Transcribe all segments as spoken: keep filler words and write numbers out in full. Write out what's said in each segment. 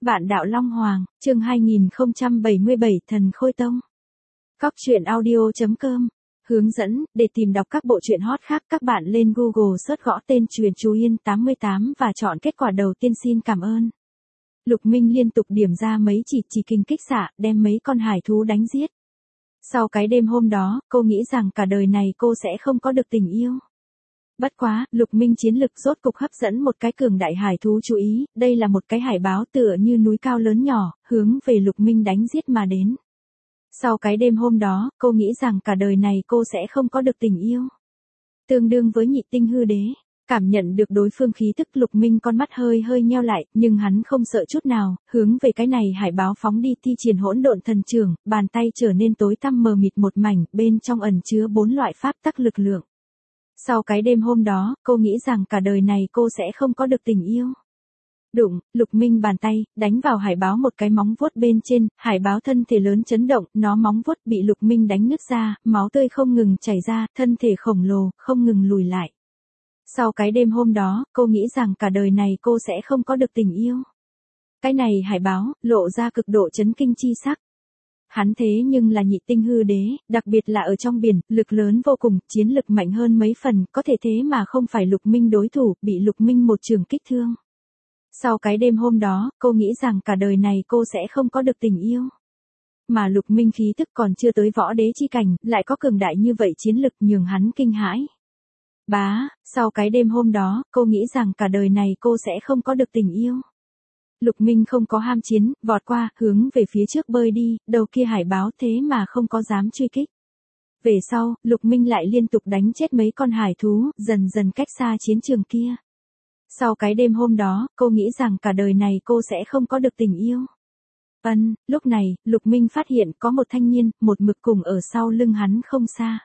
Vạn đạo Long Hoàng, chương hai nghìn không trăm bảy mươi bảy Thần Khôi Tông. Cóc truyện audio chấm com. Hướng dẫn, để tìm đọc các bộ truyện hot khác các bạn lên Google search gõ tên truyện Chú Yên tám mươi tám và chọn kết quả đầu tiên xin cảm ơn. Lục Minh liên tục điểm ra mấy chỉ chỉ kinh kích xạ, đem mấy con hải thú đánh giết. Sau cái đêm hôm đó, cô nghĩ rằng cả đời này cô sẽ không có được tình yêu. Bất quá, Lục Minh chiến lực rốt cục hấp dẫn một cái cường đại hải thú chú ý, đây là một cái hải báo tựa như núi cao lớn nhỏ, hướng về Lục Minh đánh giết mà đến. Sau cái đêm hôm đó, cô nghĩ rằng cả đời này cô sẽ không có được tình yêu. Tương đương với nhị tinh hư đế, cảm nhận được đối phương khí tức Lục Minh con mắt hơi hơi nheo lại, nhưng hắn không sợ chút nào, hướng về cái này hải báo phóng đi thi triển hỗn độn thần trưởng, bàn tay trở nên tối tăm mờ mịt một mảnh, bên trong ẩn chứa bốn loại pháp tắc lực lượng. Sau cái đêm hôm đó, cô nghĩ rằng cả đời này cô sẽ không có được tình yêu. Đụng, Lục Minh bàn tay, đánh vào hải báo một cái móng vuốt bên trên, hải báo thân thể lớn chấn động, nó móng vuốt bị Lục Minh đánh nứt ra, máu tươi không ngừng chảy ra, thân thể khổng lồ, không ngừng lùi lại. Sau cái đêm hôm đó, cô nghĩ rằng cả đời này cô sẽ không có được tình yêu. Cái này hải báo, lộ ra cực độ chấn kinh chi sắc. Hắn thế nhưng là nhị tinh hư đế, đặc biệt là ở trong biển, lực lớn vô cùng, chiến lực mạnh hơn mấy phần, có thể thế mà không phải Lục Minh đối thủ, bị Lục Minh một trường kích thương. Sau cái đêm hôm đó, cô nghĩ rằng cả đời này cô sẽ không có được tình yêu. Mà Lục Minh khí tức còn chưa tới võ đế chi cảnh, lại có cường đại như vậy chiến lực nhường hắn kinh hãi. Bá, sau cái đêm hôm đó, cô nghĩ rằng cả đời này cô sẽ không có được tình yêu. Lục Minh không có ham chiến, vọt qua, hướng về phía trước bơi đi, đầu kia hải báo thế mà không có dám truy kích. Về sau, Lục Minh lại liên tục đánh chết mấy con hải thú, dần dần cách xa chiến trường kia. Sau cái đêm hôm đó, cô nghĩ rằng cả đời này cô sẽ không có được tình yêu. Ân, lúc này, Lục Minh phát hiện có một thanh niên, một mực cùng ở sau lưng hắn không xa.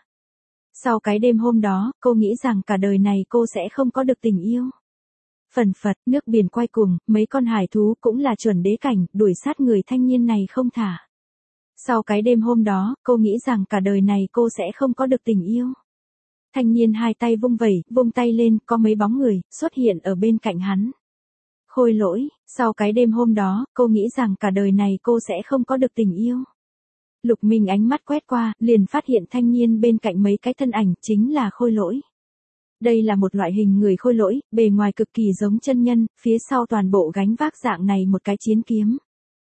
Sau cái đêm hôm đó, cô nghĩ rằng cả đời này cô sẽ không có được tình yêu. Phần phật, nước biển quay cuồng, mấy con hải thú cũng là chuẩn đế cảnh, đuổi sát người thanh niên này không thả. Sau cái đêm hôm đó, cô nghĩ rằng cả đời này cô sẽ không có được tình yêu. Thanh niên hai tay vung vẩy, vung tay lên, có mấy bóng người, xuất hiện ở bên cạnh hắn. Khôi lỗi, sau cái đêm hôm đó, cô nghĩ rằng cả đời này cô sẽ không có được tình yêu. Lục Minh ánh mắt quét qua, liền phát hiện thanh niên bên cạnh mấy cái thân ảnh, chính là khôi lỗi. Đây là một loại hình người khôi lỗi, bề ngoài cực kỳ giống chân nhân, phía sau toàn bộ gánh vác dạng này một cái chiến kiếm.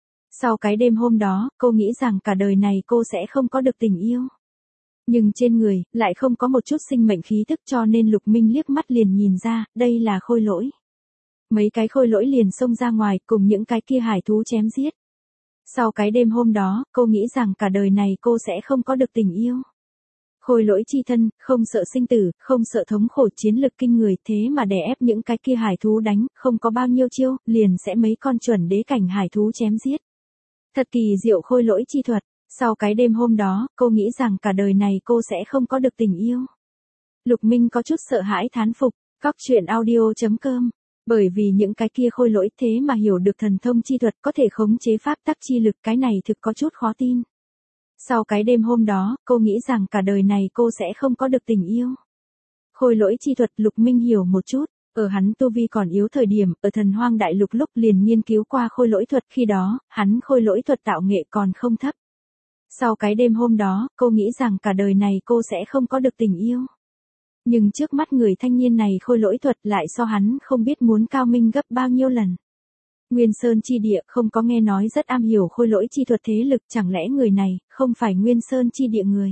Sau cái đêm hôm đó, cô nghĩ rằng cả đời này cô sẽ không có được tình yêu. Nhưng trên người, lại không có một chút sinh mệnh khí tức cho nên Lục Minh liếc mắt liền nhìn ra, đây là khôi lỗi. Mấy cái khôi lỗi liền xông ra ngoài, cùng những cái kia hải thú chém giết. Sau cái đêm hôm đó, cô nghĩ rằng cả đời này cô sẽ không có được tình yêu. Khôi lỗi chi thân, không sợ sinh tử, không sợ thống khổ, chiến lực kinh người, thế mà đè ép những cái kia hải thú đánh, không có bao nhiêu chiêu, liền sẽ mấy con chuẩn đế cảnh hải thú chém giết. Thật kỳ diệu khôi lỗi chi thuật. Sau cái đêm hôm đó, cô nghĩ rằng cả đời này cô sẽ không có được tình yêu. Lục Minh có chút sợ hãi thán phục, cóc truyện audio chấm com. Bởi vì những cái kia khôi lỗi thế mà hiểu được thần thông chi thuật có thể khống chế pháp tắc chi lực, cái này thực có chút khó tin. Sau cái đêm hôm đó, cô nghĩ rằng cả đời này cô sẽ không có được tình yêu. Khôi lỗi chi thuật Lục Minh hiểu một chút, ở hắn tu vi còn yếu thời điểm, ở thần hoang đại lục lúc liền nghiên cứu qua khôi lỗi thuật, khi đó, hắn khôi lỗi thuật tạo nghệ còn không thấp. Sau cái đêm hôm đó, cô nghĩ rằng cả đời này cô sẽ không có được tình yêu. Nhưng trước mắt người thanh niên này khôi lỗi thuật lại so hắn không biết muốn cao minh gấp bao nhiêu lần. Nguyên Sơn chi địa không có nghe nói rất am hiểu khôi lỗi chi thuật thế lực, chẳng lẽ người này không phải Nguyên Sơn chi địa người.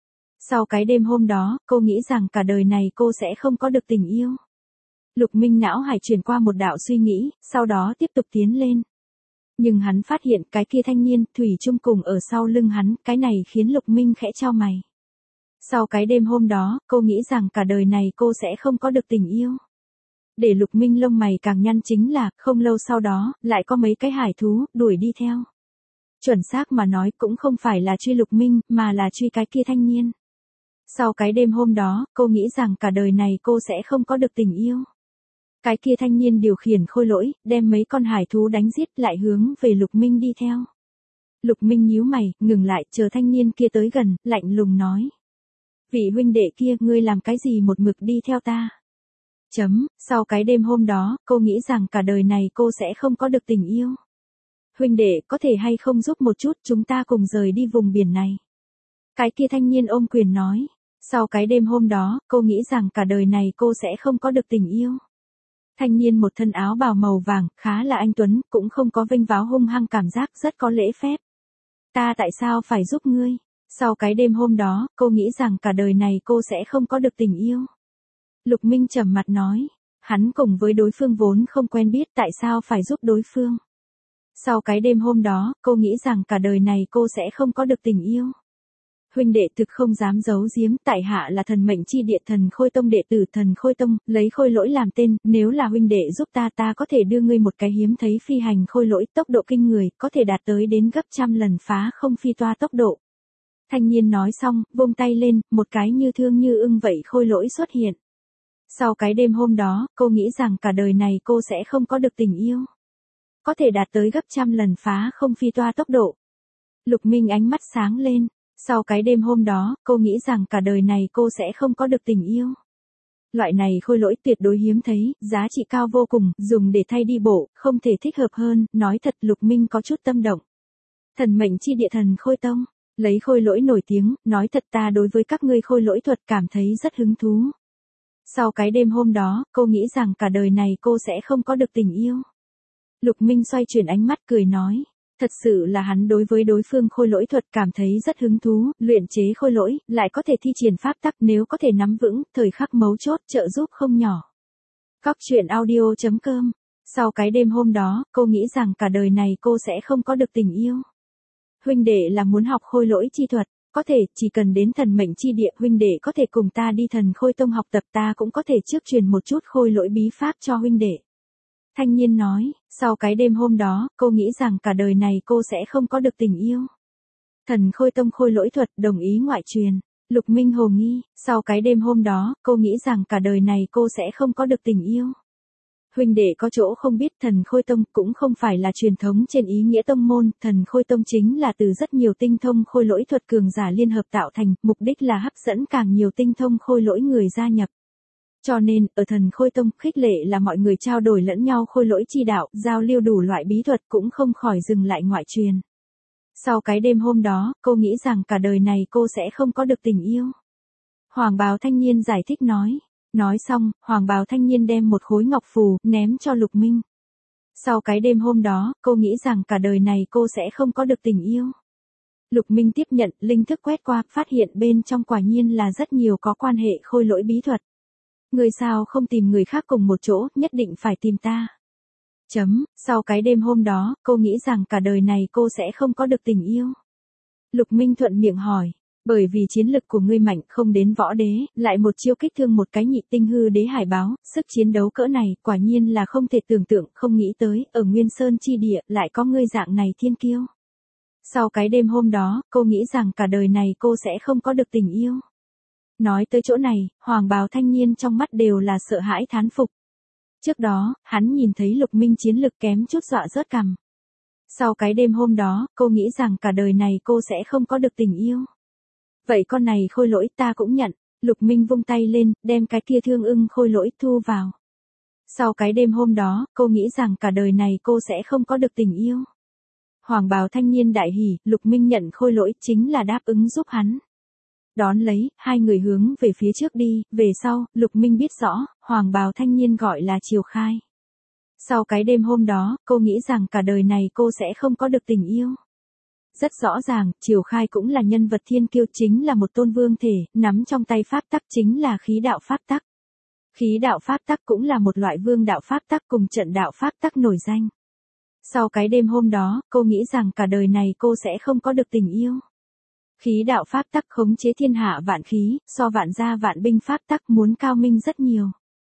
Sau cái đêm hôm đó, cô nghĩ rằng cả đời này cô sẽ không có được tình yêu. Lục Minh não hải chuyển qua một đạo suy nghĩ, sau đó tiếp tục tiến lên. Nhưng hắn phát hiện cái kia thanh niên, thủy chung cùng ở sau lưng hắn, cái này khiến Lục Minh khẽ chau mày. Sau cái đêm hôm đó, cô nghĩ rằng cả đời này cô sẽ không có được tình yêu. Để Lục Minh lông mày càng nhăn chính là, không lâu sau đó, lại có mấy cái hải thú, đuổi đi theo. Chuẩn xác mà nói cũng không phải là truy Lục Minh, mà là truy cái kia thanh niên. Sau cái đêm hôm đó, cô nghĩ rằng cả đời này cô sẽ không có được tình yêu. Cái kia thanh niên điều khiển khôi lỗi, đem mấy con hải thú đánh giết lại hướng về Lục Minh đi theo. Lục Minh nhíu mày, ngừng lại, chờ thanh niên kia tới gần, lạnh lùng nói. Vị huynh đệ kia, ngươi làm cái gì một mực đi theo ta? Chấm, sau cái đêm hôm đó, cô nghĩ rằng cả đời này cô sẽ không có được tình yêu. Huynh đệ, có thể hay không giúp một chút, chúng ta cùng rời đi vùng biển này. Cái kia thanh niên ôm quyền nói. Sau cái đêm hôm đó, cô nghĩ rằng cả đời này cô sẽ không có được tình yêu. Thanh niên một thân áo bào màu vàng, khá là anh tuấn, cũng không có vênh váo hung hăng, cảm giác rất có lễ phép. Ta tại sao phải giúp ngươi? Sau cái đêm hôm đó, cô nghĩ rằng cả đời này cô sẽ không có được tình yêu. Lục Minh trầm mặt nói. Hắn cùng với đối phương vốn không quen biết, tại sao phải giúp đối phương. Sau cái đêm hôm đó, cô nghĩ rằng cả đời này cô sẽ không có được tình yêu. Huynh đệ thực không dám giấu giếm, tại hạ là thần mệnh chi địa Thần Khôi Tông đệ tử Thần Khôi Tông, lấy khôi lỗi làm tên, nếu là huynh đệ giúp ta ta có thể đưa ngươi một cái hiếm thấy phi hành khôi lỗi, tốc độ kinh người, có thể đạt tới đến gấp trăm lần phá không phi toa tốc độ. Thanh niên nói xong, vung tay lên, một cái như thương như ưng vậy khôi lỗi xuất hiện. Sau cái đêm hôm đó, cô nghĩ rằng cả đời này cô sẽ không có được tình yêu. Có thể đạt tới gấp trăm lần phá không phi toa tốc độ. Lục Minh ánh mắt sáng lên. Sau cái đêm hôm đó, cô nghĩ rằng cả đời này cô sẽ không có được tình yêu. Loại này khôi lỗi tuyệt đối hiếm thấy, giá trị cao vô cùng, dùng để thay đi bộ, không thể thích hợp hơn, nói thật Lục Minh có chút tâm động. Thần mệnh chi địa Thần Khôi Tông, lấy khôi lỗi nổi tiếng, nói thật ta đối với các ngươi khôi lỗi thuật cảm thấy rất hứng thú. Sau cái đêm hôm đó, cô nghĩ rằng cả đời này cô sẽ không có được tình yêu. Lục Minh xoay chuyển ánh mắt cười nói. Thật sự là hắn đối với đối phương khôi lỗi thuật cảm thấy rất hứng thú, luyện chế khôi lỗi, lại có thể thi triển pháp tắc, nếu có thể nắm vững, thời khắc mấu chốt trợ giúp không nhỏ. Cóc truyện audio chấm com. Sau cái đêm hôm đó, cô nghĩ rằng cả đời này cô sẽ không có được tình yêu. Huynh đệ là muốn học khôi lỗi chi thuật, có thể, chỉ cần đến thần mệnh chi địa, huynh đệ có thể cùng ta đi Thần Khôi Tông học tập, ta cũng có thể trước truyền một chút khôi lỗi bí pháp cho huynh đệ. Thanh niên nói, sau cái đêm hôm đó, cô nghĩ rằng cả đời này cô sẽ không có được tình yêu. Thần Khôi Tông khôi lỗi thuật đồng ý ngoại truyền. Lục Minh hồ nghi, sau cái đêm hôm đó, cô nghĩ rằng cả đời này cô sẽ không có được tình yêu. Huynh đệ có chỗ không biết, Thần Khôi Tông cũng không phải là truyền thống trên ý nghĩa tông môn, Thần Khôi Tông chính là từ rất nhiều tinh thông khôi lỗi thuật cường giả liên hợp tạo thành, mục đích là hấp dẫn càng nhiều tinh thông khôi lỗi người gia nhập. Cho nên, ở Thần Khôi Tông, khích lệ là mọi người trao đổi lẫn nhau khôi lỗi chi đạo, giao lưu đủ loại bí thuật, cũng không khỏi dừng lại ngoại truyền. Sau cái đêm hôm đó, cô nghĩ rằng cả đời này cô sẽ không có được tình yêu. Hoàng bào thanh niên giải thích nói. Nói xong, hoàng bào thanh niên đem một khối ngọc phù, ném cho Lục Minh. Sau cái đêm hôm đó, cô nghĩ rằng cả đời này cô sẽ không có được tình yêu. Lục Minh tiếp nhận, linh thức quét qua, phát hiện bên trong quả nhiên là rất nhiều có quan hệ khôi lỗi bí thuật. Người sao không tìm người khác cùng một chỗ, nhất định phải tìm ta. Chấm, sau cái đêm hôm đó, cô nghĩ rằng cả đời này cô sẽ không có được tình yêu. Lục Minh thuận miệng hỏi, bởi vì chiến lực của ngươi mạnh không đến võ đế, lại một chiêu kích thương một cái nhị tinh hư đế hải báo, sức chiến đấu cỡ này, quả nhiên là không thể tưởng tượng, không nghĩ tới, ở Nguyên Sơn chi địa, lại có ngươi dạng này thiên kiêu. Sau cái đêm hôm đó, cô nghĩ rằng cả đời này cô sẽ không có được tình yêu. Nói tới chỗ này, hoàng bào thanh niên trong mắt đều là sợ hãi thán phục. Trước đó, hắn nhìn thấy Lục Minh chiến lực kém chút dọa rớt cằm. Sau cái đêm hôm đó, cô nghĩ rằng cả đời này cô sẽ không có được tình yêu. Vậy con này khôi lỗi ta cũng nhận. Lục Minh vung tay lên, đem cái kia thương ưng khôi lỗi thu vào. Sau cái đêm hôm đó, cô nghĩ rằng cả đời này cô sẽ không có được tình yêu. Hoàng bào thanh niên đại hỉ, Lục Minh nhận khôi lỗi chính là đáp ứng giúp hắn. Đón lấy, hai người hướng về phía trước đi, về sau, Lục Minh biết rõ, hoàng bào thanh niên gọi là Triều Khai. Sau cái đêm hôm đó, cô nghĩ rằng cả đời này cô sẽ không có được tình yêu. Rất rõ ràng, Triều Khai cũng là nhân vật thiên kiêu, chính là một tôn vương thể, nắm trong tay pháp tắc chính là khí đạo pháp tắc. Khí đạo pháp tắc cũng là một loại vương đạo pháp tắc cùng trận đạo pháp tắc nổi danh. Sau cái đêm hôm đó, cô nghĩ rằng cả đời này cô sẽ không có được tình yêu. Khí đạo pháp tắc khống chế thiên hạ vạn khí, so vạn gia vạn binh pháp tắc muốn cao minh rất nhiều.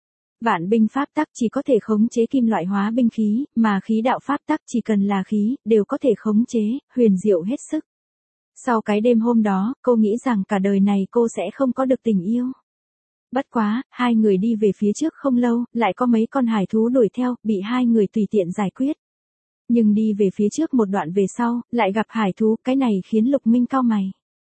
Vạn binh pháp tắc chỉ có thể khống chế kim loại hóa binh khí, mà khí đạo pháp tắc chỉ cần là khí, đều có thể khống chế, huyền diệu hết sức. Sau cái đêm hôm đó, cô nghĩ rằng cả đời này cô sẽ không có được tình yêu. Bất quá, hai người đi về phía trước không lâu, lại có mấy con hải thú đuổi theo, bị hai người tùy tiện giải quyết. Nhưng đi về phía trước một đoạn về sau, lại gặp hải thú, cái này khiến Lục Minh cau mày.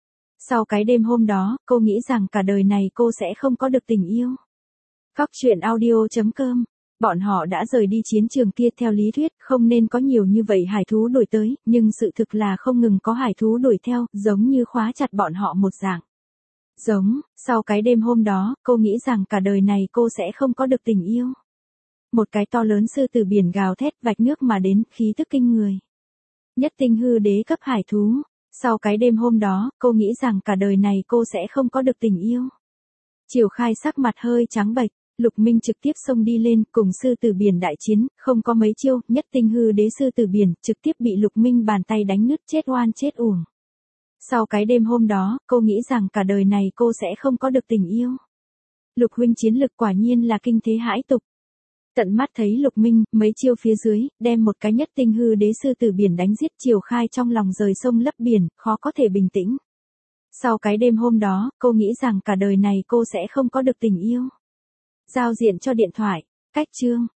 Sau cái đêm hôm đó, cô nghĩ rằng cả đời này cô sẽ không có được tình yêu. Cóc truyện audio chấm com Bọn họ đã rời đi chiến trường kia, theo lý thuyết không nên có nhiều như vậy hải thú đuổi tới, nhưng sự thực là không ngừng có hải thú đuổi theo, giống như khóa chặt bọn họ một dạng. Giống, sau cái đêm hôm đó, cô nghĩ rằng cả đời này cô sẽ không có được tình yêu. Một cái to lớn sư tử biển gào thét vạch nước mà đến, khí tức kinh người. Nhất tinh hư đế cấp hải thú. Sau cái đêm hôm đó, cô nghĩ rằng cả đời này cô sẽ không có được tình yêu. Triều Khai sắc mặt hơi trắng bệch, Lục Minh trực tiếp xông đi lên cùng sư tử biển đại chiến, không có mấy chiêu, nhất tinh hư đế sư tử biển trực tiếp bị Lục Minh bàn tay đánh nứt chết oan chết uổng. Sau cái đêm hôm đó, cô nghĩ rằng cả đời này cô sẽ không có được tình yêu. Lục huynh chiến lực quả nhiên là kinh thế hãi tục. Tận mắt thấy Lục Minh, mấy chiêu phía dưới, đem một cái nhất tinh hư đế sư tử biển đánh giết. Triều Khai trong lòng rời sông lấp biển, khó có thể bình tĩnh. Sau cái đêm hôm đó, cô nghĩ rằng cả đời này cô sẽ không có được tình yêu. Giao diện cho điện thoại, cách chương.